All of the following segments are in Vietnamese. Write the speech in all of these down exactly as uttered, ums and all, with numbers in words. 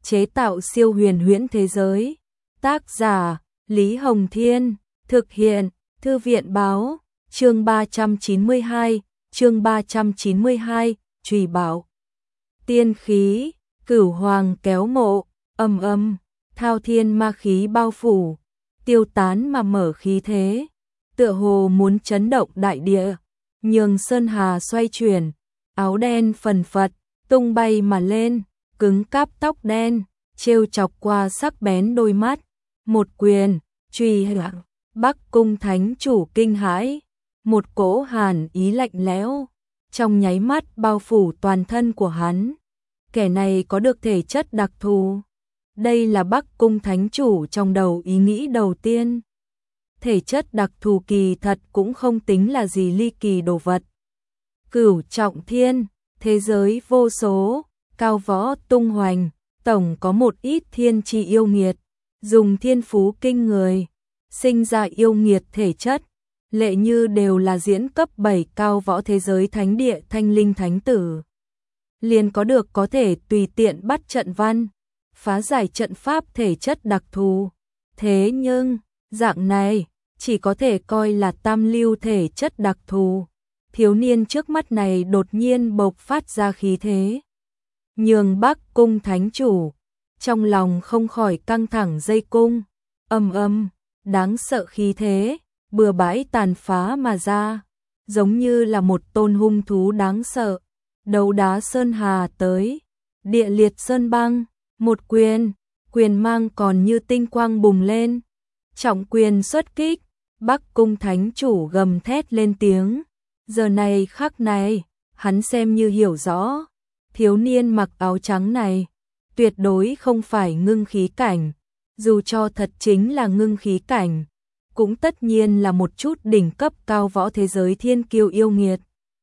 chế tạo siêu huyền huyễn thế giới. Tác giả Lý Hồng Thiên, thực hiện Thư viện Báo, chương ba trăm chín mươi hai, chương ba trăm chín mươi hai, Trùy Bảo. Tiên khí, Cửu Hoàng kéo mộ, ầm ầm, thao thiên ma khí bao phủ, tiêu tán mà mở khí thế, tựa hồ muốn chấn động đại địa, nhường sơn hà xoay chuyển, áo đen phần phật, tung bay mà lên, cứng cáp tóc đen, trêu chọc qua sắc bén đôi mắt, một quyền, truy hạng, Bắc Cung Thánh Chủ kinh hãi, một cỗ hàn ý lạnh lẽo, trong nháy mắt bao phủ toàn thân của hắn. Kẻ này có được thể chất đặc thù. Đây là Bắc Cung Thánh Chủ trong đầu ý nghĩ đầu tiên. Thể chất đặc thù kỳ thật cũng không tính là gì ly kỳ đồ vật. Cửu trọng thiên, thế giới vô số, cao võ tung hoành, tổng có một ít thiên chi yêu nghiệt, dùng thiên phú kinh người, sinh ra yêu nghiệt thể chất, lệ như đều là diễn cấp bảy cao võ thế giới thánh địa thanh linh thánh tử. Liền có được có thể tùy tiện bắt trận văn, phá giải trận pháp thể chất đặc thù. Thế nhưng, dạng này, chỉ có thể coi là tam lưu thể chất đặc thù. Thiếu niên trước mắt này đột nhiên bộc phát ra khí thế. Nhường Bắc Cung Thánh Chủ, trong lòng không khỏi căng thẳng dây cung, ầm ầm, đáng sợ khí thế, bừa bãi tàn phá mà ra, giống như là một tôn hung thú đáng sợ. Đấu đá sơn hà tới, địa liệt sơn băng, một quyền, quyền mang còn như tinh quang bùng lên, trọng quyền xuất kích, Bắc Cung Thánh Chủ gầm thét lên tiếng. Giờ này khắc này, hắn xem như hiểu rõ, thiếu niên mặc áo trắng này, tuyệt đối không phải ngưng khí cảnh, dù cho thật chính là ngưng khí cảnh, cũng tất nhiên là một chút đỉnh cấp cao võ thế giới thiên kiêu yêu nghiệt.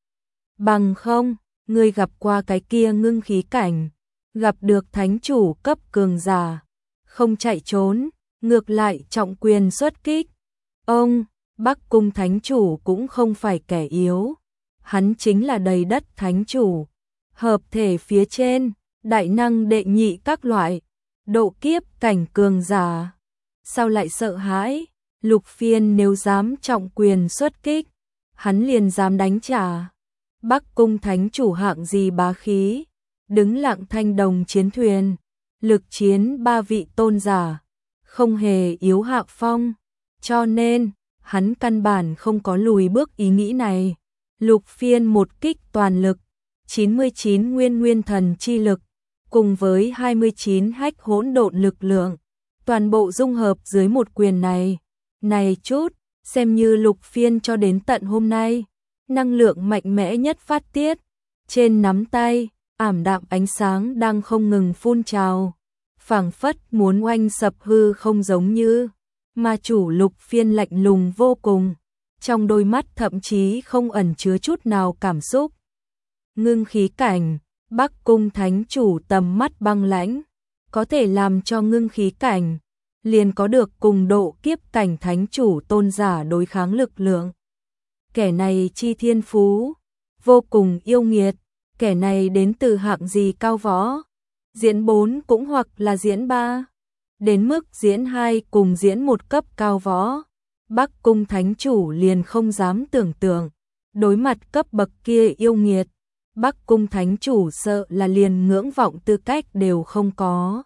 Bằng không, ngươi gặp qua cái kia ngưng khí cảnh, gặp được thánh chủ cấp cường giả, không chạy trốn, ngược lại trọng quyền xuất kích. Ông, Bắc Cung Thánh Chủ cũng không phải kẻ yếu, hắn chính là đầy đất thánh chủ, hợp thể phía trên, đại năng đệ nhị các loại, độ kiếp cảnh cường giả. Sao lại sợ hãi? Lục Phiên nếu dám trọng quyền xuất kích, hắn liền dám đánh trả. Bắc Cung Thánh Chủ hạng gì bá khí, đứng lặng thanh đồng chiến thuyền, lực chiến ba vị tôn giả, không hề yếu hạ phong, cho nên hắn căn bản không có lùi bước ý nghĩ này. Lục Phiên một kích toàn lực, chín mươi chín nguyên nguyên thần chi lực, cùng với hai mươi chín hách hỗn độn lực lượng, toàn bộ dung hợp dưới một quyền này. Này chút, xem như Lục Phiên cho đến tận hôm nay, năng lượng mạnh mẽ nhất phát tiết. Trên nắm tay, ảm đạm ánh sáng đang không ngừng phun trào, phảng phất muốn oanh sập hư không giống như. Ma chủ Lục Phiên lạnh lùng vô cùng, trong đôi mắt thậm chí không ẩn chứa chút nào cảm xúc. Ngưng khí cảnh, Bắc Cung Thánh Chủ tầm mắt băng lãnh, có thể làm cho ngưng khí cảnh, liền có được cùng độ kiếp cảnh thánh chủ tôn giả đối kháng lực lượng. Kẻ này chi thiên phú, vô cùng yêu nghiệt, kẻ này đến từ hạng gì cao võ, diễn bốn cũng hoặc là diễn ba. Đến mức diễn hai cùng diễn một cấp cao võ, Bắc Cung Thánh Chủ liền không dám tưởng tượng. Đối mặt cấp bậc kia yêu nghiệt, Bắc Cung Thánh Chủ sợ là liền ngưỡng vọng tư cách đều không có.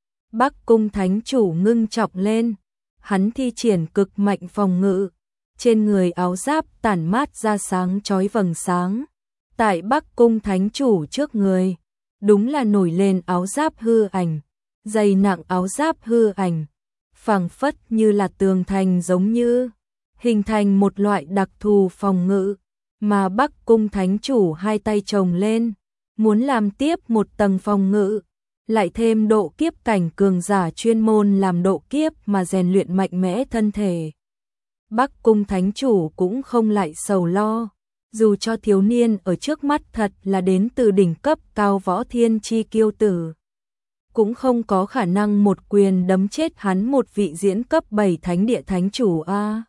Bắc Cung Thánh Chủ ngưng trọng lên, hắn thi triển cực mạnh phòng ngự, trên người áo giáp tản mát ra sáng chói vầng sáng. Tại Bắc Cung Thánh Chủ trước người, đúng là nổi lên áo giáp hư ảnh. Dày nặng áo giáp hư ảnh, phảng phất như là tường thành giống như, hình thành một loại đặc thù phòng ngự, mà Bắc Cung Thánh Chủ hai tay chồng lên, muốn làm tiếp một tầng phòng ngự, lại thêm độ kiếp cảnh cường giả chuyên môn làm độ kiếp mà rèn luyện mạnh mẽ thân thể. Bắc Cung Thánh Chủ cũng không lại sầu lo, dù cho thiếu niên ở trước mắt thật là đến từ đỉnh cấp cao võ thiên chi kiêu tử, cũng không có khả năng một quyền đấm chết hắn một vị diễn cấp bảy thánh địa thánh chủ a.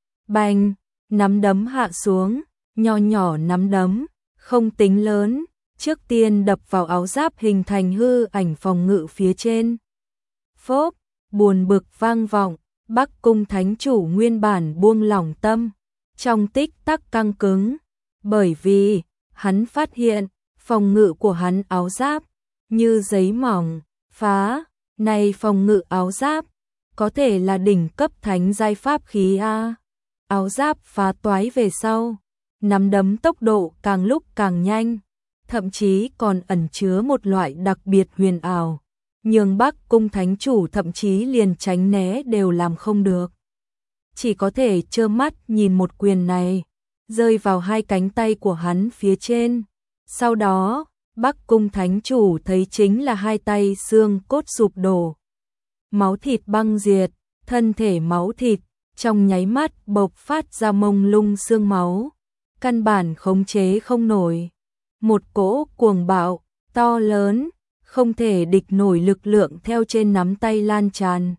Bành, nắm đấm hạ xuống, nho nhỏ nắm đấm, không tính lớn, trước tiên đập vào áo giáp hình thành hư ảnh phòng ngự phía trên. Phốp, buồn bực vang vọng, Bắc Cung Thánh Chủ nguyên bản buông lỏng tâm, trong tích tắc căng cứng, bởi vì hắn phát hiện phòng ngự của hắn áo giáp như giấy mỏng, phá, này phòng ngự áo giáp có thể là đỉnh cấp thánh giai pháp khí a. Áo giáp phá toái về sau, nắm đấm tốc độ càng lúc càng nhanh, thậm chí còn ẩn chứa một loại đặc biệt huyền ảo, nhường Bắc Cung Thánh Chủ thậm chí liền tránh né đều làm không được. Chỉ có thể trơ mắt nhìn một quyền này rơi vào hai cánh tay của hắn phía trên. Sau đó, Bắc Cung Thánh Chủ thấy chính là hai tay xương cốt sụp đổ, máu thịt băng diệt, thân thể máu thịt, trong nháy mắt bộc phát ra mông lung xương máu, căn bản khống chế không nổi. Một cỗ cuồng bạo, to lớn, không thể địch nổi lực lượng theo trên nắm tay lan tràn,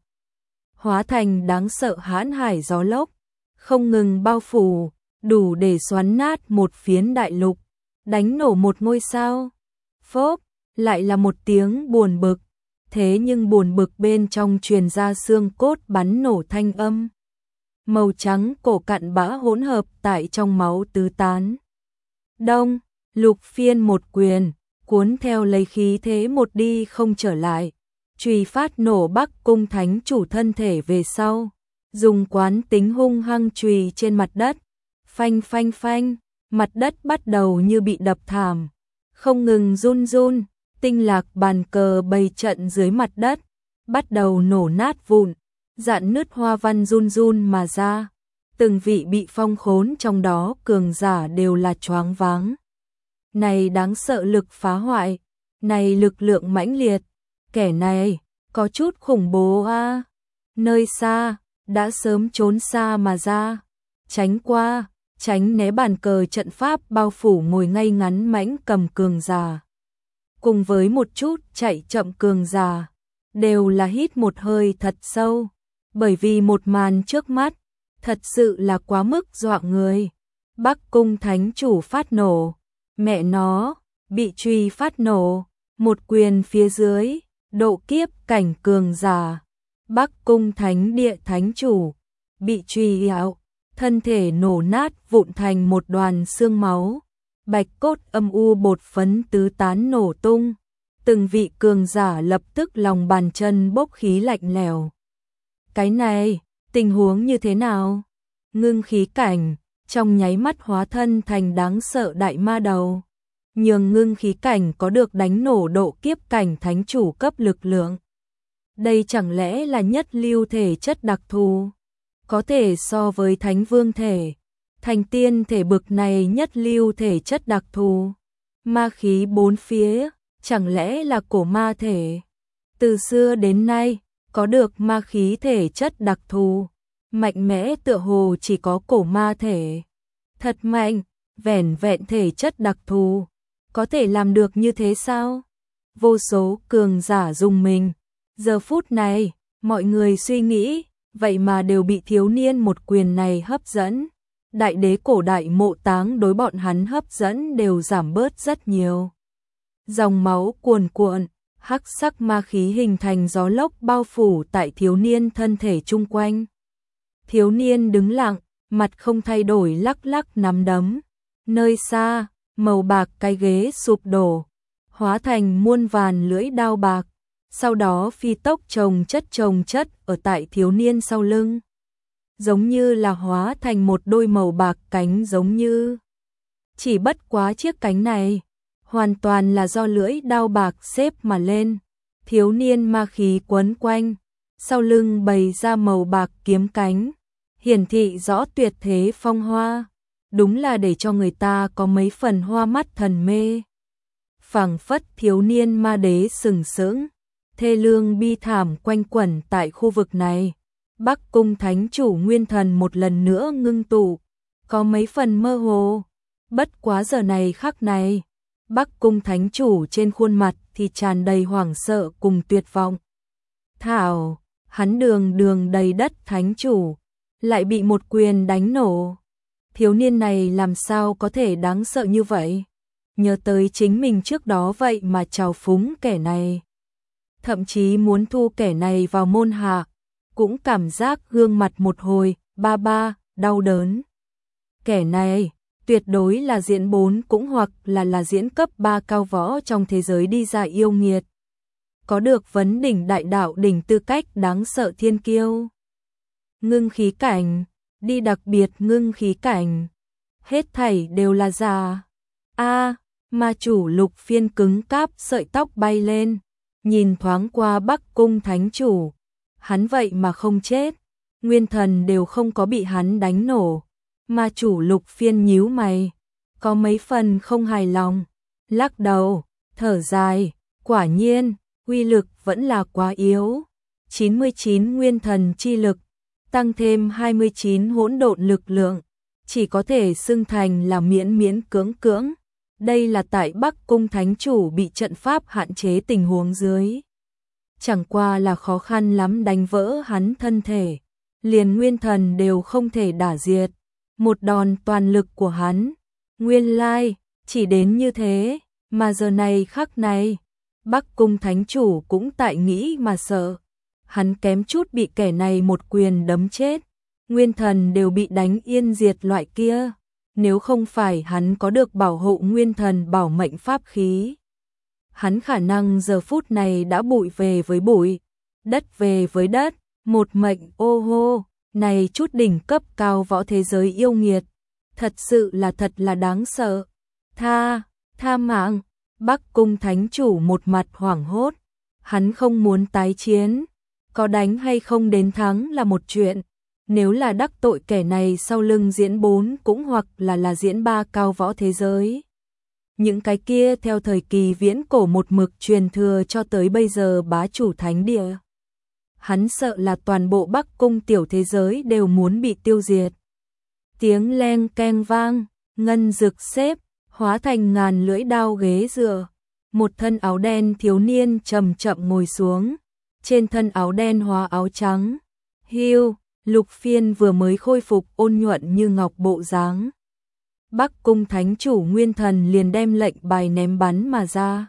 hóa thành đáng sợ hãn hải gió lốc, không ngừng bao phủ, đủ để xoắn nát một phiến đại lục, đánh nổ một ngôi sao. Phốp, lại là một tiếng buồn bực, thế nhưng buồn bực bên trong truyền ra xương cốt bắn nổ thanh âm. Màu trắng cổ cặn bã hỗn hợp tại trong máu tứ tán. Đông, Lục Phiên một quyền, cuốn theo lấy khí thế một đi không trở lại, chùy phát nổ Bắc Cung Thánh Chủ thân thể về sau, dùng quán tính hung hăng chùy trên mặt đất, phanh phanh phanh, mặt đất bắt đầu như bị đập thảm, không ngừng run run, tinh lạc bàn cờ bày trận dưới mặt đất, bắt đầu nổ nát vụn, dạn nứt hoa văn run run mà ra, từng vị bị phong khốn trong đó cường giả đều là choáng váng. Này đáng sợ lực phá hoại, này lực lượng mãnh liệt, kẻ này có chút khủng bố a. Nơi xa, đã sớm trốn xa mà ra, tránh qua, tránh né bàn cờ trận pháp bao phủ ngồi ngay ngắn mãnh cầm cường giả. Cùng với một chút chạy chậm cường giả, đều là hít một hơi thật sâu, bởi vì một màn trước mắt, thật sự là quá mức dọa người. Bắc Cung Thánh Chủ phát nổ, mẹ nó, bị truy phát nổ, một quyền phía dưới, độ kiếp cảnh cường giả. Bắc Cung Thánh Địa Thánh Chủ, bị truy ảo, thân thể nổ nát vụn thành một đoàn xương máu, bạch cốt âm u bột phấn tứ tán nổ tung, từng vị cường giả lập tức lòng bàn chân bốc khí lạnh lẽo. Cái này, tình huống như thế nào? Ngưng khí cảnh, trong nháy mắt hóa thân thành đáng sợ đại ma đầu, nhường ngưng khí cảnh có được đánh nổ độ kiếp cảnh thánh chủ cấp lực lượng. Đây chẳng lẽ là nhất lưu thể chất đặc thù, có thể so với thánh vương thể, thành tiên thể bực này nhất lưu thể chất đặc thù. Ma khí bốn phía, chẳng lẽ là cổ ma thể? Từ xưa đến nay, có được ma khí thể chất đặc thù, mạnh mẽ tựa hồ chỉ có cổ ma thể. Thật mạnh, vẻn vẹn thể chất đặc thù, có thể làm được như thế sao? Vô số cường giả rùng mình. Giờ phút này, mọi người suy nghĩ, vậy mà đều bị thiếu niên một quyền này hấp dẫn. Đại đế cổ đại mộ táng đối bọn hắn hấp dẫn đều giảm bớt rất nhiều. Dòng máu cuồn cuộn, hắc sắc ma khí hình thành gió lốc bao phủ tại thiếu niên thân thể chung quanh. Thiếu niên đứng lặng, mặt không thay đổi lắc lắc nắm đấm. Nơi xa, màu bạc cái ghế sụp đổ, hóa thành muôn vàn lưỡi đao bạc, sau đó phi tốc chồng chất chồng chất ở tại thiếu niên sau lưng. Giống như là hóa thành một đôi màu bạc cánh giống như. Chỉ bất quá chiếc cánh này, hoàn toàn là do lưỡi đao bạc xếp mà lên. Thiếu niên ma khí quấn quanh, sau lưng bày ra màu bạc kiếm cánh, hiển thị rõ tuyệt thế phong hoa. Đúng là để cho người ta có mấy phần hoa mắt thần mê. Phảng phất thiếu niên ma đế sừng sững, thê lương bi thảm quanh quẩn tại khu vực này. Bắc Cung Thánh Chủ nguyên thần một lần nữa ngưng tụ, có mấy phần mơ hồ. Bất quá giờ này khắc này, Bắc Cung Thánh Chủ trên khuôn mặt thì tràn đầy hoảng sợ cùng tuyệt vọng. Thảo, hắn đường đường đầy đất Thánh Chủ, lại bị một quyền đánh nổ. Thiếu niên này làm sao có thể đáng sợ như vậy? nhớ tới chính mình trước đó vậy mà trào phúng kẻ này. Thậm chí muốn thu kẻ này vào môn hạ, cũng cảm giác gương mặt một hồi, ba ba, đau đớn. Kẻ này, tuyệt đối là diễn bốn cũng hoặc là là diễn cấp ba cao võ trong thế giới đi ra yêu nghiệt. Có được vấn đỉnh đại đạo đỉnh tư cách đáng sợ thiên kiêu. Ngưng khí cảnh, đi đặc biệt ngưng khí cảnh. Hết thảy đều là giả. A, ma chủ Lục Phiên cứng cáp sợi tóc bay lên, nhìn thoáng qua Bắc Cung Thánh Chủ. Hắn vậy mà không chết, nguyên thần đều không có bị hắn đánh nổ. Ma chủ Lục Phiên nhíu mày, có mấy phần không hài lòng, lắc đầu, thở dài, quả nhiên, uy lực vẫn là quá yếu. chín mươi chín nguyên thần chi lực, tăng thêm hai mươi chín hỗn độn lực lượng, chỉ có thể xưng thành là miễn miễn cưỡng cưỡng. Đây là tại Bắc Cung Thánh Chủ bị trận pháp hạn chế tình huống dưới. Chẳng qua là khó khăn lắm đánh vỡ hắn thân thể, liền nguyên thần đều không thể đả diệt. Một đòn toàn lực của hắn, nguyên lai, chỉ đến như thế, mà giờ này khắc này, Bắc Cung Thánh Chủ cũng tại nghĩ mà sợ. Hắn kém chút bị kẻ này một quyền đấm chết, nguyên thần đều bị đánh yên diệt loại kia. Nếu không phải hắn có được bảo hộ nguyên thần bảo mệnh pháp khí, hắn khả năng giờ phút này đã bụi về với bụi, đất về với đất, một mệnh ô hô. Này chút đỉnh cấp cao võ thế giới yêu nghiệt, thật sự là thật là đáng sợ. Tha, tha mạng. Bắc Cung Thánh Chủ một mặt hoảng hốt, hắn không muốn tái chiến, có đánh hay không đến thắng là một chuyện. Nếu là đắc tội kẻ này sau lưng diễn bốn cũng hoặc là là diễn ba cao võ thế giới. Những cái kia theo thời kỳ viễn cổ một mực truyền thừa cho tới bây giờ bá chủ thánh địa. Hắn sợ là toàn bộ Bắc Cung tiểu thế giới đều muốn bị tiêu diệt. Tiếng leng keng vang, ngân dực xếp, hóa thành ngàn lưỡi đao ghế dựa. Một thân áo đen thiếu niên chậm chậm ngồi xuống, trên thân áo đen hóa áo trắng. Hiu, Lục Phiên vừa mới khôi phục ôn nhuận như ngọc bộ dáng. Bắc Cung Thánh Chủ nguyên thần liền đem lệnh bài ném bắn mà ra.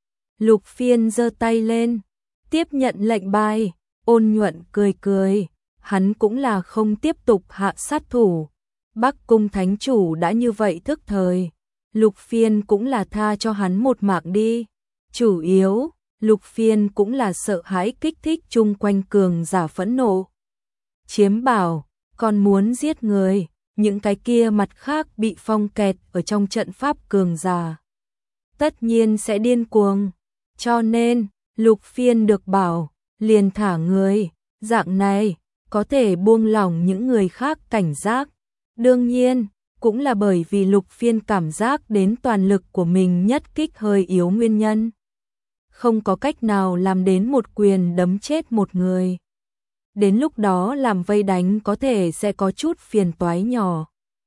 Lục Phiên giơ tay lên, tiếp nhận lệnh bài, ôn nhuận cười cười, hắn cũng là không tiếp tục hạ sát thủ. Bắc Cung Thánh Chủ đã như vậy thức thời, Lục Phiên cũng là tha cho hắn một mạng đi. Chủ yếu, Lục Phiên cũng là sợ hãi kích thích chung quanh cường giả phẫn nộ. Chiếm bảo, còn muốn giết người, những cái kia mặt khác bị phong kẹt ở trong trận pháp cường giả. Tất nhiên sẽ điên cuồng, cho nên, Lục Phiên được bảo, liền thả người, dạng này, có thể buông lỏng những người khác cảnh giác. Đương nhiên, cũng là bởi vì Lục Phiên cảm giác đến toàn lực của mình nhất kích hơi yếu nguyên nhân. Không có cách nào làm đến một quyền đấm chết một người. Đến lúc đó làm vây đánh có thể sẽ có chút phiền toái nhỏ.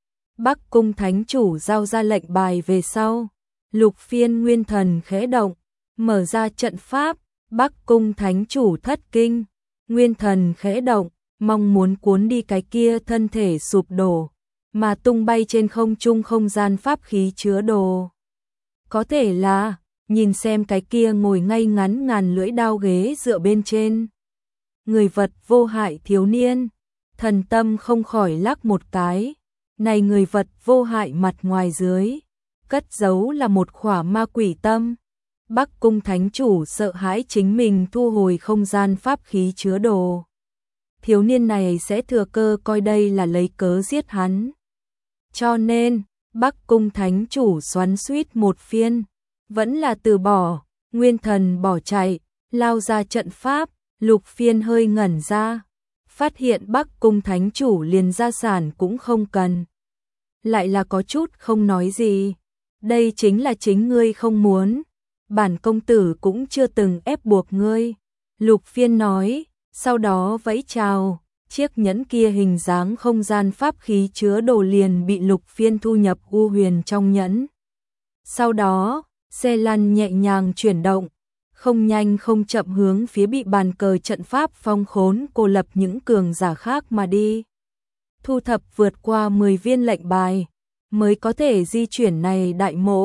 Bắc Cung Thánh Chủ giao ra lệnh bài về sau, Lục Phiên nguyên thần khẽ động, mở ra trận pháp. Bắc Cung Thánh Chủ thất kinh, nguyên thần khẽ động, mong muốn cuốn đi cái kia thân thể sụp đổ, mà tung bay trên không trung không gian pháp khí chứa đồ. Có thể là, nhìn xem cái kia ngồi ngay ngắn ngàn lưỡi đao ghế dựa bên trên. Người vật vô hại thiếu niên, thần tâm không khỏi lắc một cái. Này người vật vô hại mặt ngoài dưới, cất giấu là một khỏa ma quỷ tâm. Bắc Cung Thánh Chủ sợ hãi chính mình thu hồi không gian pháp khí chứa đồ. Thiếu niên này sẽ thừa cơ coi đây là lấy cớ giết hắn. Cho nên, Bắc Cung Thánh Chủ xoắn xuýt một phiên, vẫn là từ bỏ, nguyên thần bỏ chạy, lao ra trận pháp. Lục Phiên hơi ngẩn ra, phát hiện Bắc Cung Thánh Chủ liền gia sản cũng không cần. Lại là có chút không nói gì, đây chính là chính ngươi không muốn. Bản công tử cũng chưa từng ép buộc ngươi. Lục Phiên nói, sau đó vẫy chào, chiếc nhẫn kia hình dáng không gian pháp khí chứa đồ liền bị Lục Phiên thu nhập u huyền trong nhẫn. Sau đó, xe lăn nhẹ nhàng chuyển động, không nhanh không chậm hướng phía bị bàn cờ trận pháp phong khốn cô lập những cường giả khác mà đi. Thu thập vượt qua mười viên lệnh bài, mới có thể di chuyển này đại mộ.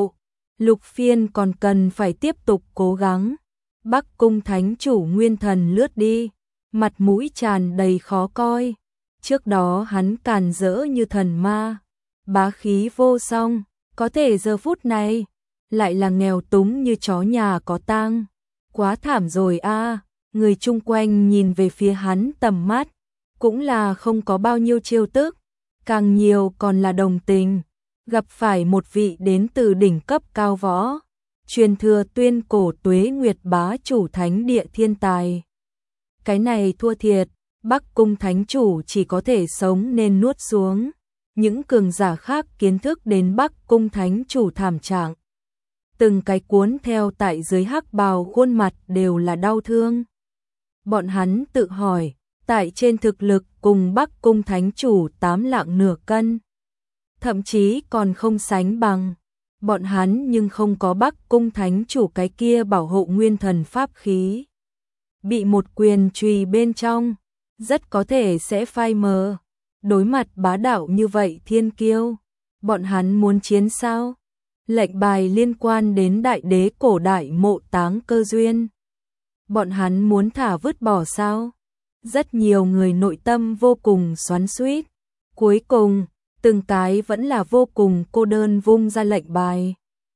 Lục Phiên còn cần phải tiếp tục cố gắng. Bắc Cung Thánh Chủ nguyên thần lướt đi, mặt mũi tràn đầy khó coi. Trước đó hắn càn rỡ như thần ma, bá khí vô song, có thể giờ phút này lại là nghèo túng như chó nhà có tang. Quá thảm rồi a. Người chung quanh nhìn về phía hắn tầm mắt cũng là không có bao nhiêu trêu tức, càng nhiều còn là đồng tình. Gặp phải một vị đến từ đỉnh cấp cao võ, truyền thừa tuyên cổ Tuế Nguyệt bá chủ thánh địa thiên tài. Cái này thua thiệt, Bắc Cung Thánh Chủ chỉ có thể sống nên nuốt xuống. Những cường giả khác kiến thức đến Bắc Cung Thánh Chủ thảm trạng, từng cái cuốn theo tại dưới hắc bào khuôn mặt đều là đau thương. Bọn hắn tự hỏi, tại trên thực lực cùng Bắc Cung Thánh Chủ tám lạng nửa cân, thậm chí còn không sánh bằng. Bọn hắn nhưng không có Bắc Cung Thánh Chủ cái kia bảo hộ nguyên thần pháp khí. Bị một quyền chùy bên trong, rất có thể sẽ phai mờ. Đối mặt bá đạo như vậy thiên kiêu, bọn hắn muốn chiến sao? Lệnh bài liên quan đến đại đế cổ đại Mộ Táng Cơ Duyên, bọn hắn muốn thả vứt bỏ sao? Rất nhiều người nội tâm vô cùng xoắn xuýt. Cuối cùng, từng cái vẫn là vô cùng cô đơn vung ra lệnh bài.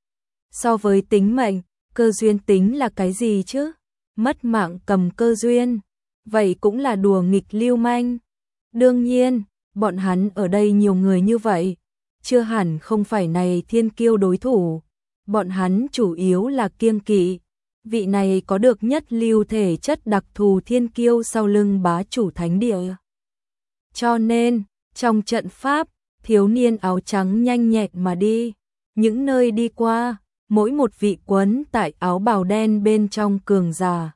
So với tính mệnh, cơ duyên tính là cái gì chứ? Mất mạng cầm cơ duyên, vậy cũng là đùa nghịch lưu manh. Đương nhiên, bọn hắn ở đây nhiều người như vậy, chưa hẳn không phải này thiên kiêu đối thủ. Bọn hắn chủ yếu là kiêng kỵ vị này có được nhất lưu thể chất đặc thù thiên kiêu sau lưng bá chủ thánh địa. Cho nên, trong trận pháp, thiếu niên áo trắng nhanh nhẹn mà đi, những nơi đi qua, mỗi một vị quấn tại áo bào đen bên trong cường giả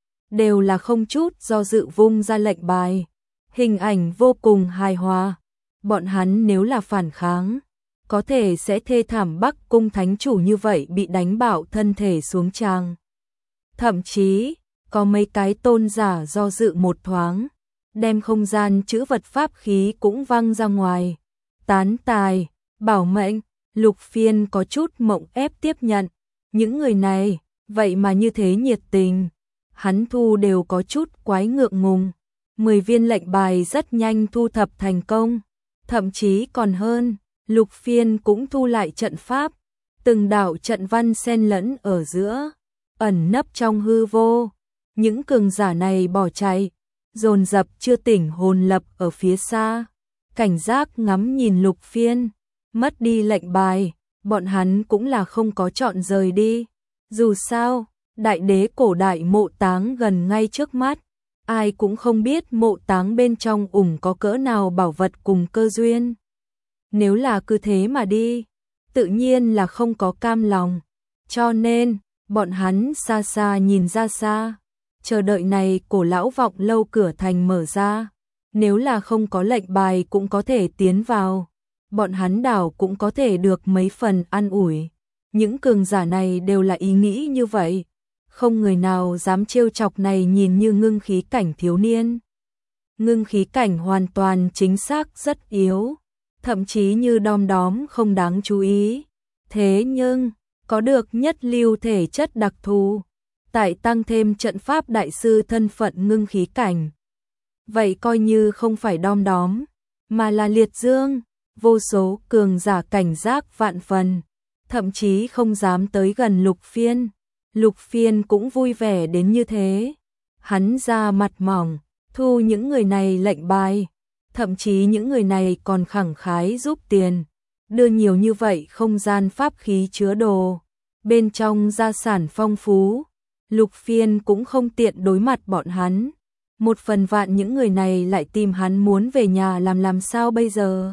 đều là không chút do dự vung ra lệnh bài. Hình ảnh vô cùng hài hòa. Bọn hắn nếu là phản kháng, có thể sẽ thê thảm. Bắc Cung Thánh Chủ như vậy bị đánh bạo thân thể xuống tràng. Thậm chí, có mấy cái tôn giả do dự một thoáng, đem không gian chữ vật pháp khí cũng văng ra ngoài. Tán tài, bảo mệnh, Lục Phiên có chút mộng ép tiếp nhận. Những người này, vậy mà như thế nhiệt tình. Hắn thu đều có chút quái ngượng ngùng. Mười viên lệnh bài rất nhanh thu thập thành công. Thậm chí còn hơn, Lục Phiên cũng thu lại trận pháp. Từng đạo trận văn xen lẫn ở giữa, ẩn nấp trong hư vô. Những cường giả này bỏ chạy, dồn dập chưa tỉnh hồn lập ở phía xa. Cảnh giác ngắm nhìn Lục Phiên, mất đi lệnh bài, bọn hắn cũng là không có chọn rời đi. Dù sao, đại đế cổ đại Mộ Táng gần ngay trước mắt, ai cũng không biết mộ táng bên trong ủng có cỡ nào bảo vật cùng cơ duyên. Nếu là cứ thế mà đi, tự nhiên là không có cam lòng. Cho nên, bọn hắn xa xa nhìn ra xa, chờ đợi này cổ lão vọng lâu cửa thành mở ra. Nếu là không có lệnh bài cũng có thể tiến vào, bọn hắn đảo cũng có thể được mấy phần an ủi. Những cường giả này đều là ý nghĩ như vậy. Không người nào dám trêu chọc này nhìn như ngưng khí cảnh thiếu niên. Ngưng khí cảnh hoàn toàn chính xác rất yếu, thậm chí như đom đóm không đáng chú ý. Thế nhưng, có được nhất lưu thể chất đặc thù, tại tăng thêm trận pháp đại sư thân phận ngưng khí cảnh. Vậy coi như không phải đom đóm, mà là liệt dương. Vô số cường giả cảnh giác vạn phần, thậm chí không dám tới gần Lục Phiên. Lục Phiên cũng vui vẻ đến như thế. Hắn ra mặt mỏng, thu những người này lệnh bài. Thậm chí những người này còn khẳng khái giúp tiền. Đưa nhiều như vậy không gian pháp khí chứa đồ. Bên trong gia sản phong phú. Lục Phiên cũng không tiện đối mặt bọn hắn. Một phần vạn những người này lại tìm hắn muốn về nhà làm làm sao bây giờ?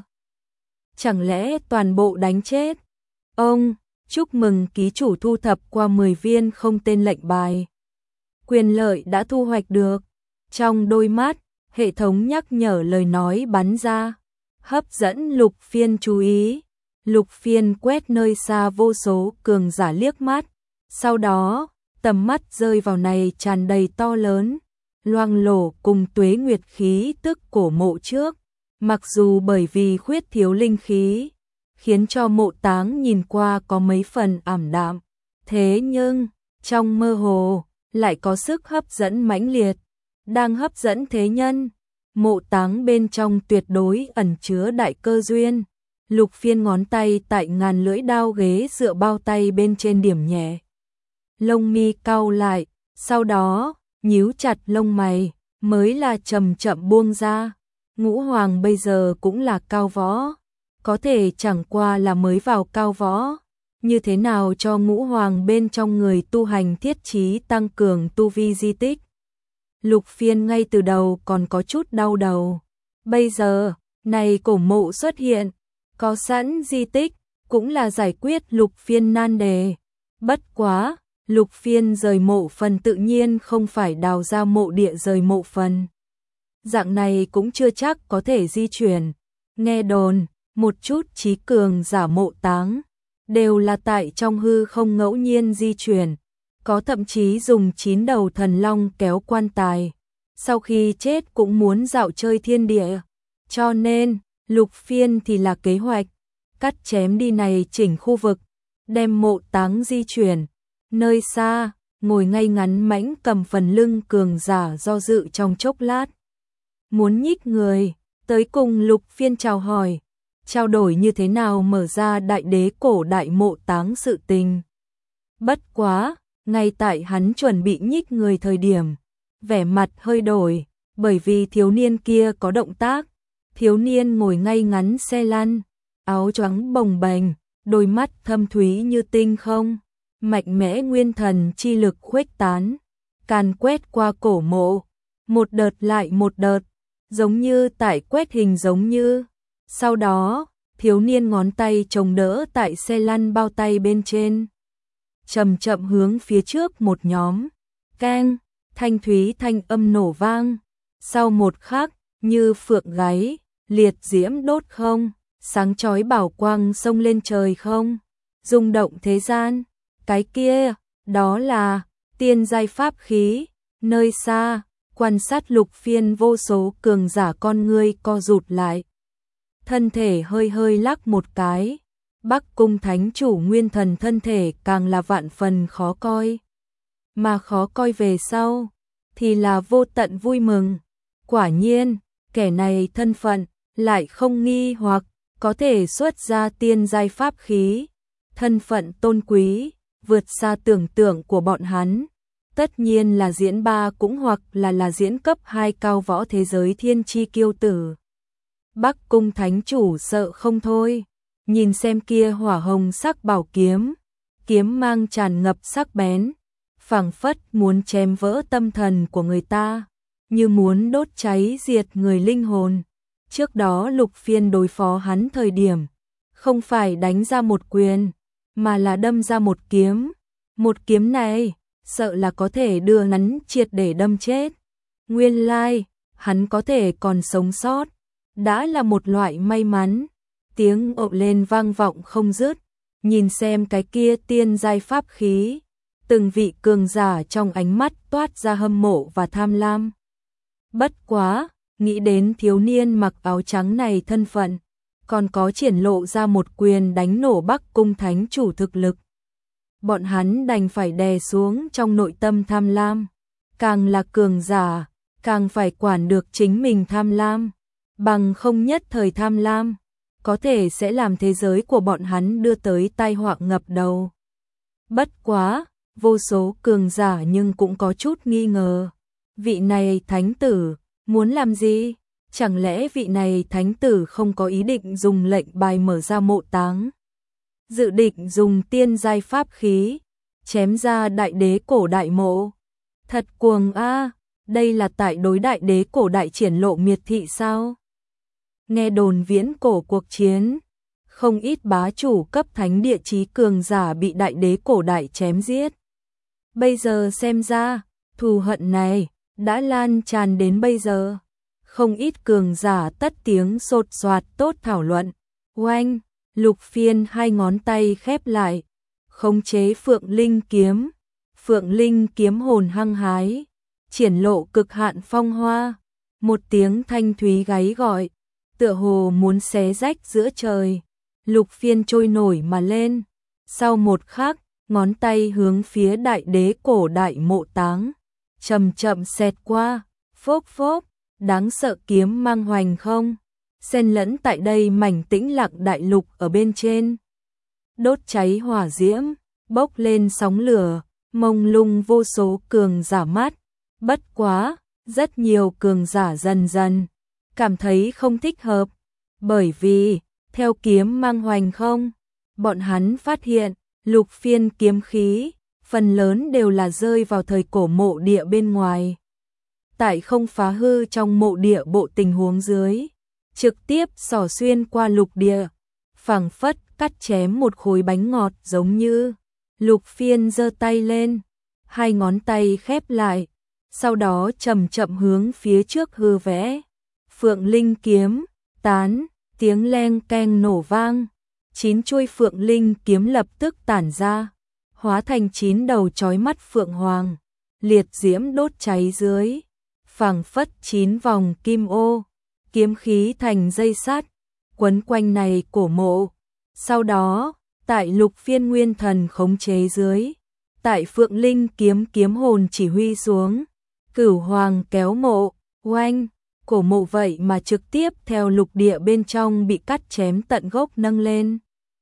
Chẳng lẽ toàn bộ đánh chết? Ông, chúc mừng ký chủ thu thập qua mười viên không tên lệnh bài. Quyền lợi đã thu hoạch được. Trong đôi mắt, hệ thống nhắc nhở lời nói bắn ra, hấp dẫn Lục Phiên chú ý. Lục Phiên quét nơi xa vô số cường giả liếc mắt. Sau đó, tầm mắt rơi vào này tràn đầy to lớn, loang lổ cùng tuế nguyệt khí tức cổ mộ trước. Mặc dù bởi vì khuyết thiếu linh khí, khiến cho Mộ Táng nhìn qua có mấy phần ảm đạm. Thế nhưng, trong mơ hồ, lại có sức hấp dẫn mãnh liệt, đang hấp dẫn thế nhân. Mộ Táng bên trong tuyệt đối ẩn chứa đại cơ duyên. Lục Phiên ngón tay tại ngàn lưỡi đao ghế dựa bao tay bên trên điểm nhẹ. Lông mi cau lại, sau đó, nhíu chặt lông mày, mới là chậm chậm buông ra. Ngũ Hoàng bây giờ cũng là cao võ, có thể chẳng qua là mới vào cao võ. Như thế nào cho Ngũ Hoàng bên trong người tu hành thiết chí tăng cường tu vi di tích? Lục Phiên ngay từ đầu còn có chút đau đầu. Bây giờ, này cổ mộ xuất hiện, có sẵn di tích, cũng là giải quyết Lục Phiên nan đề. Bất quá, Lục Phiên rời mộ phần tự nhiên không phải đào ra mộ địa rời mộ phần. Dạng này cũng chưa chắc có thể di chuyển. Nghe đồn, một chút trí cường giả Mộ Táng, đều là tại trong hư không ngẫu nhiên di chuyển. Có thậm chí dùng chín đầu thần long kéo quan tài. Sau khi chết cũng muốn dạo chơi thiên địa. Cho nên, Lục Phiên thì là kế hoạch. Cắt chém đi này chỉnh khu vực. Đem Mộ Táng di chuyển. Nơi xa, ngồi ngay ngắn mãnh cầm phần lưng cường giả do dự trong chốc lát. Muốn nhích người, tới cùng Lục Phiên chào hỏi. Trao đổi như thế nào mở ra đại đế cổ đại Mộ Táng sự tình. Bất quá, ngay tại hắn chuẩn bị nhích người thời điểm, vẻ mặt hơi đổi, bởi vì thiếu niên kia có động tác. Thiếu niên ngồi ngay ngắn xe lăn, áo choàng bồng bềnh, đôi mắt thâm thúy như tinh không, mạnh mẽ nguyên thần chi lực khuếch tán, càn quét qua cổ mộ, một đợt lại một đợt, giống như tại quét hình giống như. Sau đó, thiếu niên ngón tay chống đỡ tại xe lăn bao tay bên trên, chậm chậm hướng phía trước một nhóm, keng, thanh thúy thanh âm nổ vang. Sau một khắc, như phượng gáy, liệt diễm đốt không, sáng chói bảo quang xông lên trời không, rung động thế gian. Cái kia, đó là tiên giai pháp khí. Nơi xa, quan sát Lục Phiên vô số cường giả con ngươi co rụt lại. Thân thể hơi hơi lắc một cái. Bắc Cung Thánh Chủ nguyên thần thân thể càng là vạn phần khó coi. Mà khó coi về sau, thì là vô tận vui mừng. Quả nhiên, kẻ này thân phận, lại không nghi hoặc, có thể xuất ra tiên giai pháp khí. Thân phận tôn quý, vượt xa tưởng tượng của bọn hắn. Tất nhiên là diễn ba cũng hoặc là là diễn cấp hai cao võ thế giới thiên chi kiêu tử. Bắc Cung Thánh Chủ sợ không thôi. Nhìn xem kia hỏa hồng sắc bảo kiếm, kiếm mang tràn ngập sắc bén, phảng phất muốn chém vỡ tâm thần của người ta, như muốn đốt cháy diệt người linh hồn. Trước đó Lục Phiên đối phó hắn thời điểm, không phải đánh ra một quyền, mà là đâm ra một kiếm. Một kiếm này, sợ là có thể đưa hắn triệt để đâm chết. Nguyên lai, hắn có thể còn sống sót, đã là một loại may mắn. Tiếng ộp lên vang vọng không dứt, nhìn xem cái kia tiên giai pháp khí, từng vị cường giả trong ánh mắt toát ra hâm mộ và tham lam. Bất quá, nghĩ đến thiếu niên mặc áo trắng này thân phận, còn có triển lộ ra một quyền đánh nổ Bắc Cung Thánh Chủ thực lực. Bọn hắn đành phải đè xuống trong nội tâm tham lam, càng là cường giả, càng phải quản được chính mình tham lam, bằng không nhất thời tham lam, có thể sẽ làm thế giới của bọn hắn đưa tới tai họa ngập đầu. Bất quá, vô số cường giả nhưng cũng có chút nghi ngờ. Vị này thánh tử, muốn làm gì? Chẳng lẽ vị này thánh tử không có ý định dùng lệnh bài mở ra mộ táng? Dự định dùng tiên giai pháp khí, chém ra đại đế cổ đại mộ. Thật cuồng a, đây là tại đối đại đế cổ đại triển lộ miệt thị sao? Nghe đồn viễn cổ cuộc chiến, không ít bá chủ cấp thánh địa chí cường giả bị đại đế cổ đại chém giết. Bây giờ xem ra, thù hận này đã lan tràn đến bây giờ. Không ít cường giả tất tiếng sột soạt tốt thảo luận. Oanh, Lục Phiên hai ngón tay khép lại, khống chế Phượng Linh kiếm. Phượng Linh kiếm hồn hăng hái, triển lộ cực hạn phong hoa. Một tiếng thanh thúy gáy gọi, tựa hồ muốn xé rách giữa trời. Lục Phiên trôi nổi mà lên. Sau một khắc, ngón tay hướng phía đại đế cổ đại mộ táng, chậm chậm xẹt qua, phốc phốc, đáng sợ kiếm mang hoành không, xen lẫn tại đây mảnh tĩnh lặng đại lục ở bên trên. Đốt cháy hỏa diễm, bốc lên sóng lửa, mông lung vô số cường giả mắt. Bất quá, rất nhiều cường giả dần dần cảm thấy không thích hợp, bởi vì, theo kiếm mang hoành không, bọn hắn phát hiện, Lục Phiên kiếm khí, phần lớn đều là rơi vào thời cổ mộ địa bên ngoài. Tại không phá hư trong mộ địa bộ tình huống dưới, trực tiếp xỏ xuyên qua lục địa, phảng phất cắt chém một khối bánh ngọt giống như. Lục Phiên giơ tay lên, hai ngón tay khép lại, sau đó chậm chậm hướng phía trước hư vẽ. Phượng Linh kiếm, tán, tiếng leng keng nổ vang, chín chuôi Phượng Linh kiếm lập tức tản ra, hóa thành chín đầu chói mắt phượng hoàng, liệt diễm đốt cháy dưới, phảng phất chín vòng kim ô, kiếm khí thành dây sắt, quấn quanh này cổ mộ. Sau đó, tại Lục Phiên nguyên thần khống chế dưới, tại Phượng Linh kiếm kiếm hồn chỉ huy xuống, Cửu Hoàng kéo mộ, oanh, cổ mộ vậy mà trực tiếp theo lục địa bên trong bị cắt chém tận gốc nâng lên.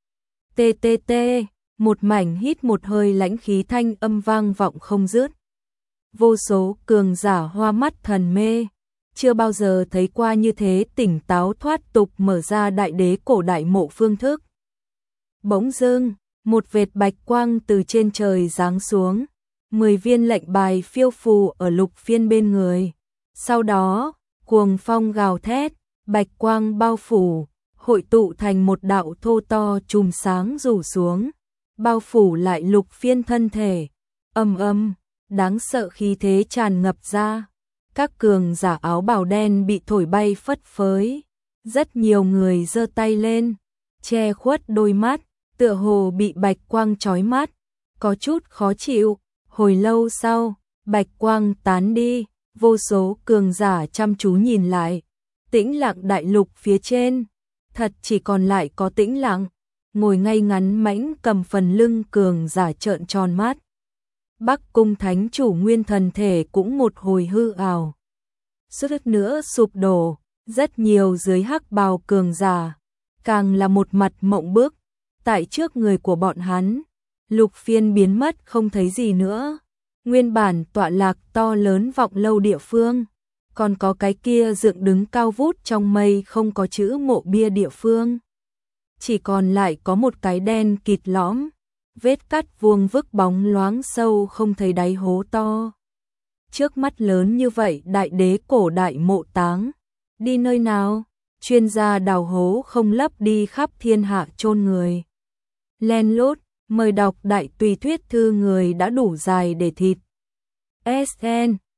Tê tê tê, một mảnh hít một hơi lãnh khí thanh âm vang vọng không dứt. Vô số cường giả hoa mắt thần mê, chưa bao giờ thấy qua như thế tỉnh táo thoát tục mở ra đại đế cổ đại mộ phương thức. Bỗng dưng, một vệt bạch quang từ trên trời giáng xuống, mười viên lệnh bài phiêu phù ở Lục Phiên bên người. Sau đó, cuồng phong gào thét, bạch quang bao phủ, hội tụ thành một đạo thô to chùm sáng rủ xuống, bao phủ lại Lục Phiên thân thể. Ầm ầm, đáng sợ khí thế tràn ngập ra. Các cường giả áo bào đen bị thổi bay phất phới, rất nhiều người giơ tay lên, che khuất đôi mắt, tựa hồ bị bạch quang chói mắt, có chút khó chịu. Hồi lâu sau, bạch quang tán đi, vô số cường giả chăm chú nhìn lại, tĩnh lặng đại lục phía trên, thật chỉ còn lại có tĩnh lặng, ngồi ngay ngắn mãnh cầm phần lưng cường giả trợn tròn mắt. Bắc Cung Thánh Chủ nguyên thần thể cũng một hồi hư ảo, suýt nữa sụp đổ, rất nhiều dưới hắc bào cường giả, càng là một mặt mộng bức, tại trước người của bọn hắn, Lục Phiên biến mất không thấy gì nữa. Nguyên bản tọa lạc to lớn vọng lâu địa phương, còn có cái kia dựng đứng cao vút trong mây không có chữ mộ bia địa phương, chỉ còn lại có một cái đen kịt lõm, vết cắt vuông vức bóng loáng sâu không thấy đáy hố to. Trước mắt lớn như vậy đại đế cổ đại mộ táng, đi nơi nào? Chuyên gia đào hố không lấp đi khắp thiên hạ chôn người. Len lút, mời đọc đại tùy thuyết thư người đã đủ dài để thịt. ét en